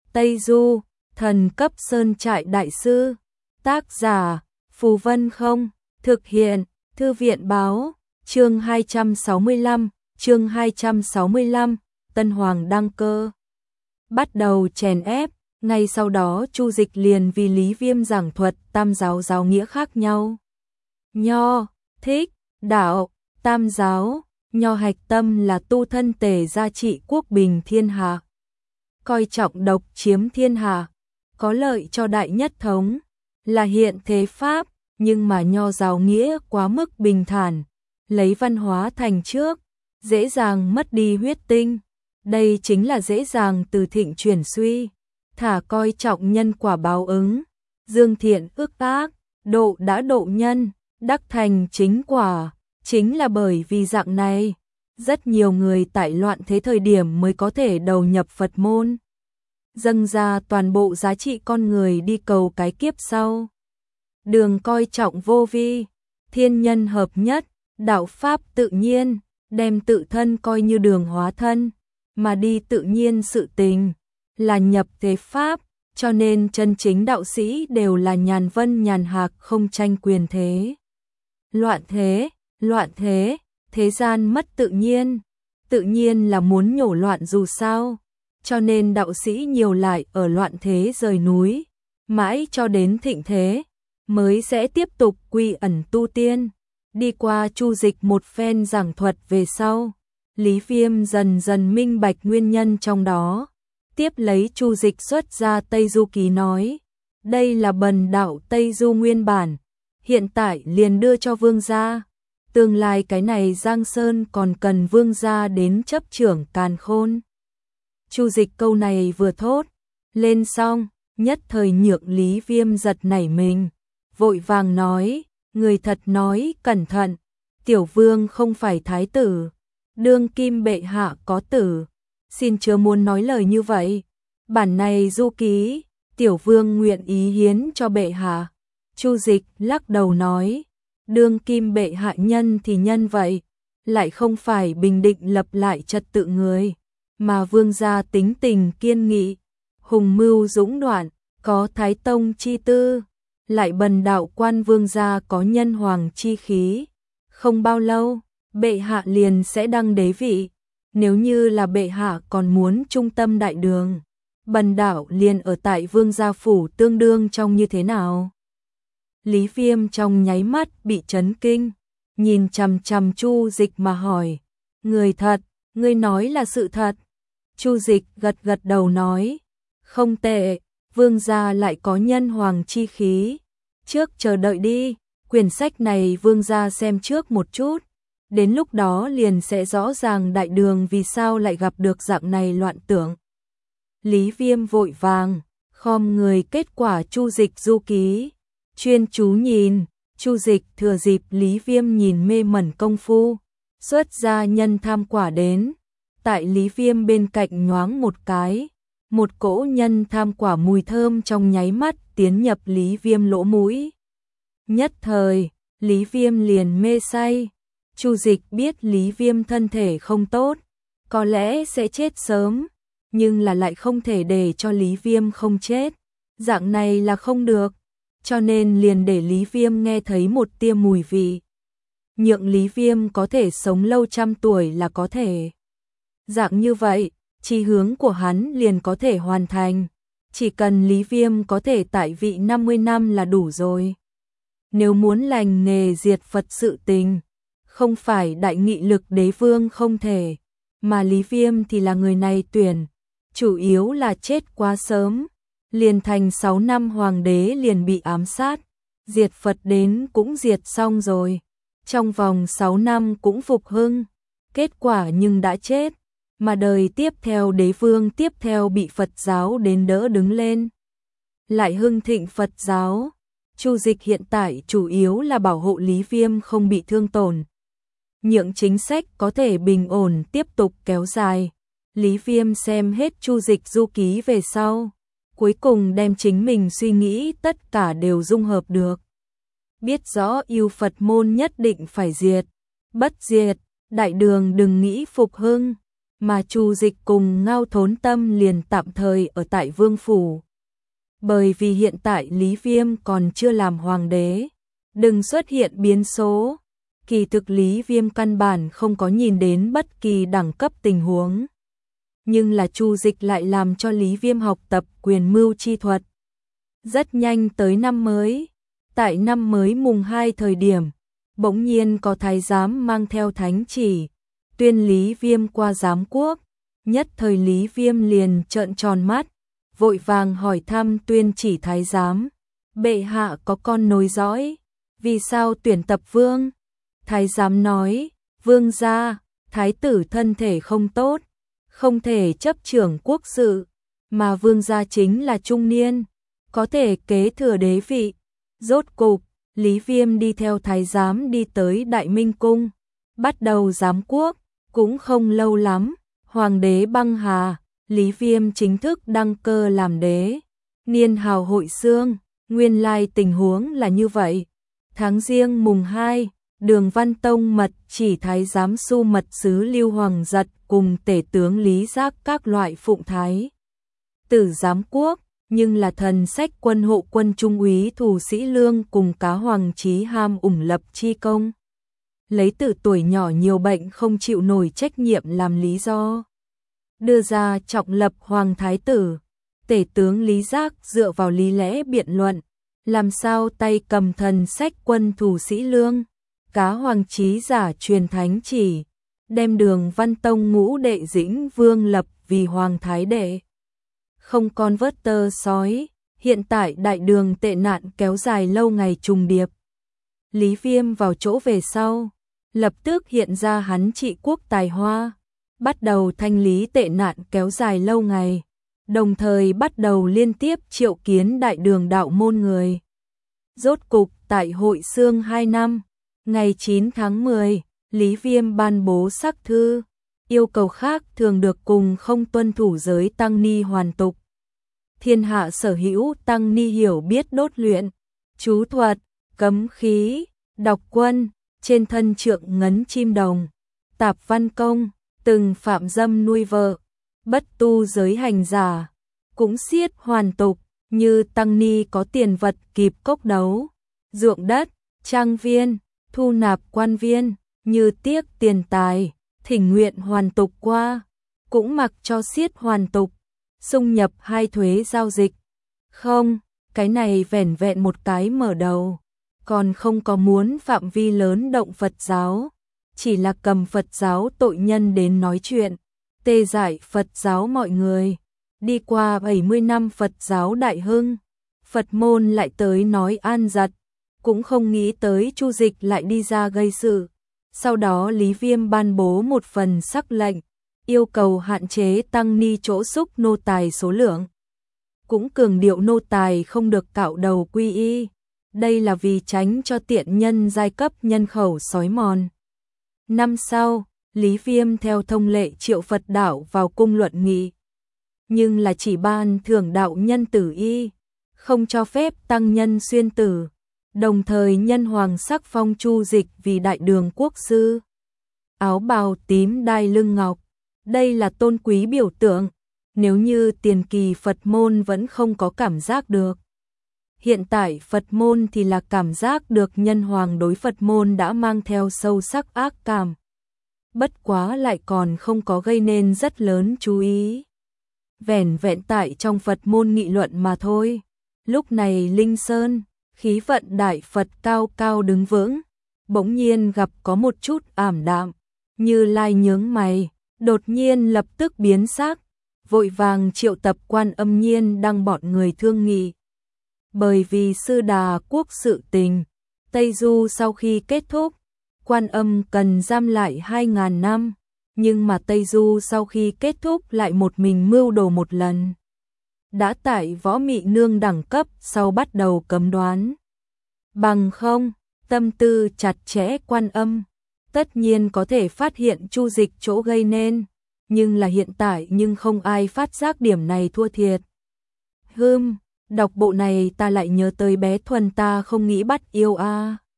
Tây Du, thần cấp sơn trại đại sư. Tác giả, Phù Vân Không. Thực hiện, Thư viện Báo. Chương 265, Tân Hoàng đăng cơ. Bắt đầu chèn ép, ngay sau đó Chu Dịch liền vì Lý Viêm giảng thuật tam giáo giáo nghĩa khác nhau. Nho, Thích, Đạo, tam giáo, Nho hạch tâm là tu thân tề gia trị quốc bình thiên hạ. Coi trọng độc chiếm thiên hạ, có lợi cho đại nhất thống, là hiện thế pháp, nhưng mà Nho giáo nghĩa quá mức bình thản, lấy văn hóa thành trước, dễ dàng mất đi huyết tinh. Đây chính là dễ dàng từ thịnh chuyển suy, thả coi trọng nhân quả báo ứng, dương thiện ước ác, độ đã độ nhân, đắc thành chính quả. Chính là bởi vì dạng này, rất nhiều người tại loạn thế thời điểm mới có thể đầu nhập Phật môn, dâng ra toàn bộ giá trị con người đi cầu cái kiếp sau. Đường coi trọng vô vi, thiên nhân hợp nhất, đạo pháp tự nhiên, đem tự thân coi như đường hóa thân, mà đi tự nhiên sự tình, là nhập thế pháp, cho nên chân chính đạo sĩ đều là nhàn vân nhàn hạc không tranh quyền thế. Loạn thế, thế gian mất tự nhiên là muốn nhổ loạn dù sao, cho nên đạo sĩ nhiều lại ở loạn thế rời núi, mãi cho đến thịnh thế, mới sẽ tiếp tục quy ẩn tu tiên. Đi qua Chu Dịch một phen giảng thuật về sau, Lý Viêm dần dần minh bạch nguyên nhân trong đó. Tiếp lấy Chu Dịch xuất ra Tây Du Ký nói, đây là bần đạo Tây Du nguyên bản, hiện tại liền đưa cho vương gia. Tương lai cái này Giang Sơn còn cần vương gia đến chấp trưởng càn khôn. Chu Dịch câu này vừa thốt lên xong, nhất thời nhượng Lý Viêm giật nảy mình, vội vàng nói, người thật nói cẩn thận, tiểu vương không phải thái tử, đương kim bệ hạ có tử, xin chớ muốn nói lời như vậy. Bản này du ký, tiểu vương nguyện ý hiến cho bệ hạ. Chu Dịch lắc đầu nói, đương kim bệ hạ nhân thì nhân vậy, lại không phải bình định lập lại trật tự người, mà vương gia tính tình kiên nghị, hùng mưu dũng đoạn, có thái tông chi tư, lại bần đạo quan vương gia có nhân hoàng chi khí. Không bao lâu, bệ hạ liền sẽ đăng đế vị, nếu như là bệ hạ còn muốn trung tâm đại đường, bần đạo liền ở tại vương gia phủ tương đương trong như thế nào. Lý Viêm trong nháy mắt bị chấn kinh, nhìn chằm chằm Chu Dịch mà hỏi, người thật, ngươi nói là sự thật. Chu Dịch gật gật đầu nói, không tệ, vương gia lại có nhân hoàng chi khí. Trước chờ đợi đi, quyển sách này vương gia xem trước một chút, đến lúc đó liền sẽ rõ ràng đại đường vì sao lại gặp được dạng này loạn tưởng. Lý Viêm vội vàng, khom người kết quả Chu Dịch du ký, chuyên chú nhìn. Chu Dịch thừa dịp Lý Viêm nhìn mê mẩn công phu, xuất ra nhân tham quả đến, tại Lý Viêm bên cạnh nhoáng một cái, một cỗ nhân tham quả mùi thơm trong nháy mắt tiến nhập Lý Viêm lỗ mũi. Nhất thời, Lý Viêm liền mê say. Chu Dịch biết Lý Viêm thân thể không tốt, có lẽ sẽ chết sớm, nhưng là lại không thể để cho Lý Viêm không chết, dạng này là không được, cho nên liền để Lý Viêm nghe thấy một tia mùi vị. Nhượng Lý Viêm có thể sống lâu trăm tuổi là có thể. Dạng như vậy, chí hướng của hắn liền có thể hoàn thành, chỉ cần Lý Viêm có thể tại vị 50 năm là đủ rồi. Nếu muốn lành nghề diệt Phật sự tình, không phải đại nghị lực đế vương không thể, mà Lý Viêm thì là người này tuyển, chủ yếu là chết quá sớm, liền thành 6 năm hoàng đế liền bị ám sát, diệt Phật đến cũng diệt xong rồi, trong vòng 6 năm cũng phục hưng, kết quả nhưng đã chết, mà đời tiếp theo đế vương tiếp theo bị Phật giáo đến đỡ đứng lên, lại hưng thịnh Phật giáo. Chu Dịch hiện tại chủ yếu là bảo hộ Lý Viêm không bị thương tổn, nhượng chính sách có thể bình ổn tiếp tục kéo dài. Lý Viêm xem hết Chu Dịch du ký về sau, cuối cùng đem chính mình suy nghĩ tất cả đều dung hợp được. Biết rõ yêu Phật môn nhất định phải diệt, bất diệt, đại đường đừng nghĩ phục hưng, mà Chu Dịch cùng Ngao Thốn Tâm liền tạm thời ở tại vương phủ. Bởi vì hiện tại Lý Viêm còn chưa làm hoàng đế, đừng xuất hiện biến số. Kỳ thực Lý Viêm căn bản không có nhìn đến bất kỳ đẳng cấp tình huống. Nhưng là Chu Dịch lại làm cho Lý Viêm học tập quyền mưu chi thuật. Rất nhanh tới năm mới, tại năm mới mùng 2 thời điểm, bỗng nhiên có thái giám mang theo thánh chỉ, tuyên Lý Viêm qua giám quốc. Nhất thời Lý Viêm liền trợn tròn mắt, vội vàng hỏi thăm tuyên chỉ thái giám, bệ hạ có con nối dõi, vì sao tuyển tập vương? Thái giám nói, vương gia, thái tử thân thể không tốt, không thể chấp trưởng quốc sự, mà vương gia chính là trung niên, có thể kế thừa đế vị. Rốt cục, Lý Viêm đi theo thái giám đi tới Đại Minh Cung, bắt đầu giám quốc, cũng không lâu lắm, hoàng đế băng hà, Lý Viêm chính thức đăng cơ làm đế. Niên hào hội xương, nguyên lai tình huống là như vậy. Tháng Giêng mùng 2, Đường Văn Tông mật chỉ thái giám su mật sứ Lưu Hoàng Giật cùng tể tướng Lý Giác các loại phụng thái tử giám quốc, nhưng là thần sách quân hộ quân trung úy Thủ Sĩ Lương cùng Cá Hoàng Chí ham ủng lập chi công. Lấy từ tuổi nhỏ nhiều bệnh không chịu nổi trách nhiệm làm lý do, đưa ra trọng lập hoàng thái tử. Tể tướng Lý Giác dựa vào lý lẽ biện luận, làm sao tay cầm thần sách quân Thủ Sĩ Lương, Cá Hoàng Chí giả truyền thánh chỉ, đem Đường Văn Tông ngũ đệ Dĩnh Vương lập vì hoàng thái đệ. Không còn vớt tơ sói, hiện tại đại đường tệ nạn kéo dài lâu ngày trùng điệp. Lý Viêm vào chỗ về sau, lập tức hiện ra hắn trị quốc tài hoa, bắt đầu thanh lý tệ nạn kéo dài lâu ngày, đồng thời bắt đầu liên tiếp triệu kiến đại đường đạo môn người. Rốt cục tại hội xương 2 năm, ngày 9 tháng 10, Lý Viêm ban bố sắc thư, yêu cầu khác thường được cùng không tuân thủ giới tăng ni hoàn tục. Thiên hạ sở hữu tăng ni hiểu biết đốt luyện, chú thuật, cấm khí, đọc quân, trên thân trượng ngấn chim đồng, tạp văn công, từng phạm dâm nuôi vợ, bất tu giới hành giả, cũng xiết hoàn tục, như tăng ni có tiền vật kịp cốc đấu, ruộng đất, trang viên, thu nạp quan viên, như tiếc tiền tài, thỉnh nguyện hoàn tục qua, cũng mặc cho xiết hoàn tục, xung nhập hai thuế giao dịch. Không, cái này vẻn vẹn một cái mở đầu, còn không có muốn phạm vi lớn động Phật giáo, chỉ là cầm Phật giáo tội nhân đến nói chuyện, tê giải Phật giáo mọi người. Đi qua 70 năm Phật giáo đại hưng, Phật môn lại tới nói an giật, cũng không nghĩ tới Chu Dịch lại đi ra gây sự. Sau đó Lý Viêm ban bố một phần sắc lệnh, yêu cầu hạn chế tăng ni chỗ xúc nô tài số lượng. Cũng cường điệu nô tài không được cạo đầu quy y. Đây là vì tránh cho tiện nhân giai cấp nhân khẩu xói mòn. Năm sau, Lý Viêm theo thông lệ triệu Phật đạo vào cung luận nghị. Nhưng là chỉ ban thưởng đạo nhân tử y, không cho phép tăng nhân xuyên tử. Đồng thời nhân hoàng sắc phong Chu Dịch vì đại đường quốc sư. Áo bào tím đai lưng ngọc, đây là tôn quý biểu tượng, nếu như tiền kỳ Phật môn vẫn không có cảm giác được. Hiện tại Phật môn thì là cảm giác được nhân hoàng đối Phật môn đã mang theo sâu sắc ác cảm. Bất quá lại còn không có gây nên rất lớn chú ý. Vẻn vẹn tại trong Phật môn nghị luận mà thôi. Lúc này Linh Sơn, khí vận đại Phật cao cao đứng vững, bỗng nhiên gặp có một chút ảm đạm, Như Lai nhướng mày, đột nhiên lập tức biến sắc, vội vàng triệu tập Quan Âm Nhiên đăng bọn người thương nghị. Bởi vì Sư Đà quốc sự tình, Tây Du sau khi kết thúc, Quan Âm cần giam lại 2000 năm, nhưng mà Tây Du sau khi kết thúc lại một mình mưu đồ một lần. Đã tại Võ Mị Nương đẳng cấp sau bắt đầu cấm đoán. Bằng không, tâm tư chặt chẽ Quan Âm, tất nhiên có thể phát hiện Chu Dịch chỗ gây nên, nhưng là hiện tại nhưng không ai phát giác điểm này thua thiệt. Đọc bộ này ta lại nhớ tới bé Thuần ta không nghĩ bắt yêu a.